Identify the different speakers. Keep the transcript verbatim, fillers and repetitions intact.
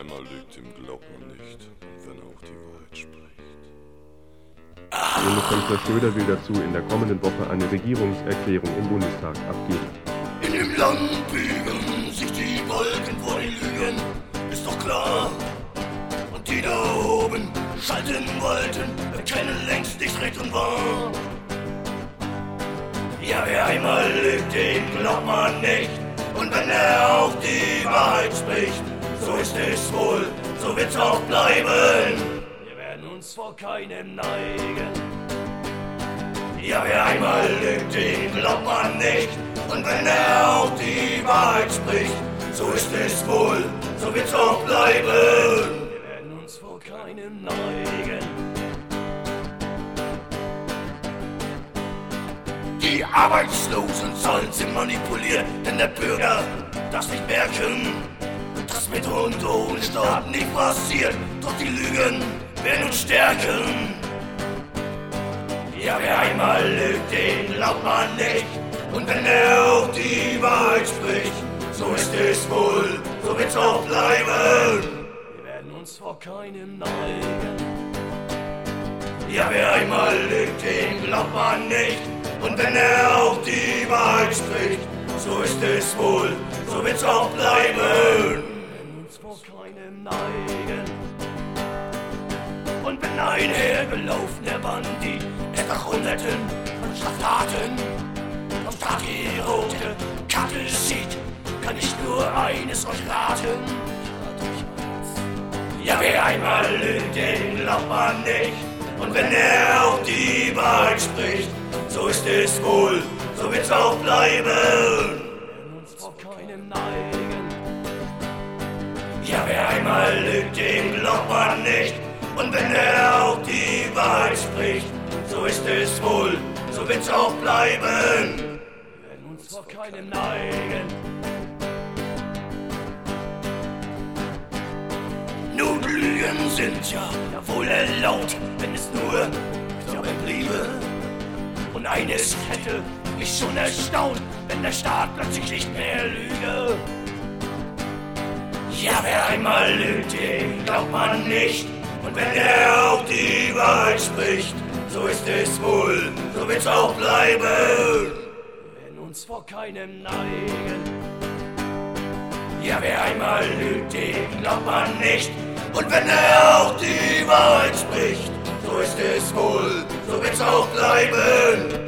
Speaker 1: einmal lügt, dem glaubt man nicht, wenn er auch die Wahrheit spricht.
Speaker 2: Bundeskanzler Schröder will dazu in der kommenden Woche eine Regierungserklärung im Bundestag abgeben.
Speaker 3: In dem Land biegen sich die Wolken vor den Lügen, ist doch klar. Und die da oben schalten wollten, erkennen längst nicht recht und wahr. Ja, wer einmal lügt, dem glaubt man nicht. Und wenn er auch die Wahrheit spricht, so ist es wohl, so wird's auch bleiben. Wir werden uns vor keinem neigen. Ja, wer einmal lügt, dem glaubt man nicht. Und wenn er auch die Wahrheit spricht, so ist es wohl, so wird's auch bleiben. Wir werden uns vor keinem neigen. Die Arbeitslosen sollen sie manipulieren, denn der Bürger das nicht merken, dass mit und ohne Staat nicht passiert, doch die Lügen werden uns stärken. Ja, wer einmal lügt, den glaubt man nicht, und wenn er auch die Wahrheit spricht, so ist es wohl, so wird's auch bleiben. Wir werden uns vor keinem neigen. Ja, wer einmal lügt, den glaubt man nicht, und wenn er auch die Wahrheit spricht, so ist es wohl, so wird's auch bleiben. Wir werden uns vor keinem neigen. Und wenn ein hergelaufener Bandit etwa Hunderten von Straftaten auf Staat die rote Karte sieht, kann ich nur eines euch raten. Ja, wer einmal lügt, den glaubt man nicht. Und wenn er auch die Wahrheit spricht, so ist es wohl, so wird's auch bleiben. Wir werden uns vor keinem neigen. Ja, wer einmal lügt, dem glaubt man nicht. Und wenn er auch die Wahrheit spricht, so ist es wohl, so wird's auch bleiben. Wir werden uns vor keinem neigen. Nun, Lügen sind ja, ja wohl erlaubt, wenn es nur dabei bliebe. Und eines hätte mich schon erstaunt, wenn der Staat plötzlich nicht mehr lüge. Ja, wer einmal lügt, dem glaubt man nicht. Und wenn er auch die Wahrheit spricht, so ist es wohl, so wird's auch bleiben. Wir werden uns vor keinem neigen. Ja, wer einmal lügt, dem glaubt man nicht. Und wenn er auch die Wahrheit spricht, so ist es wohl, so wird's auch bleiben.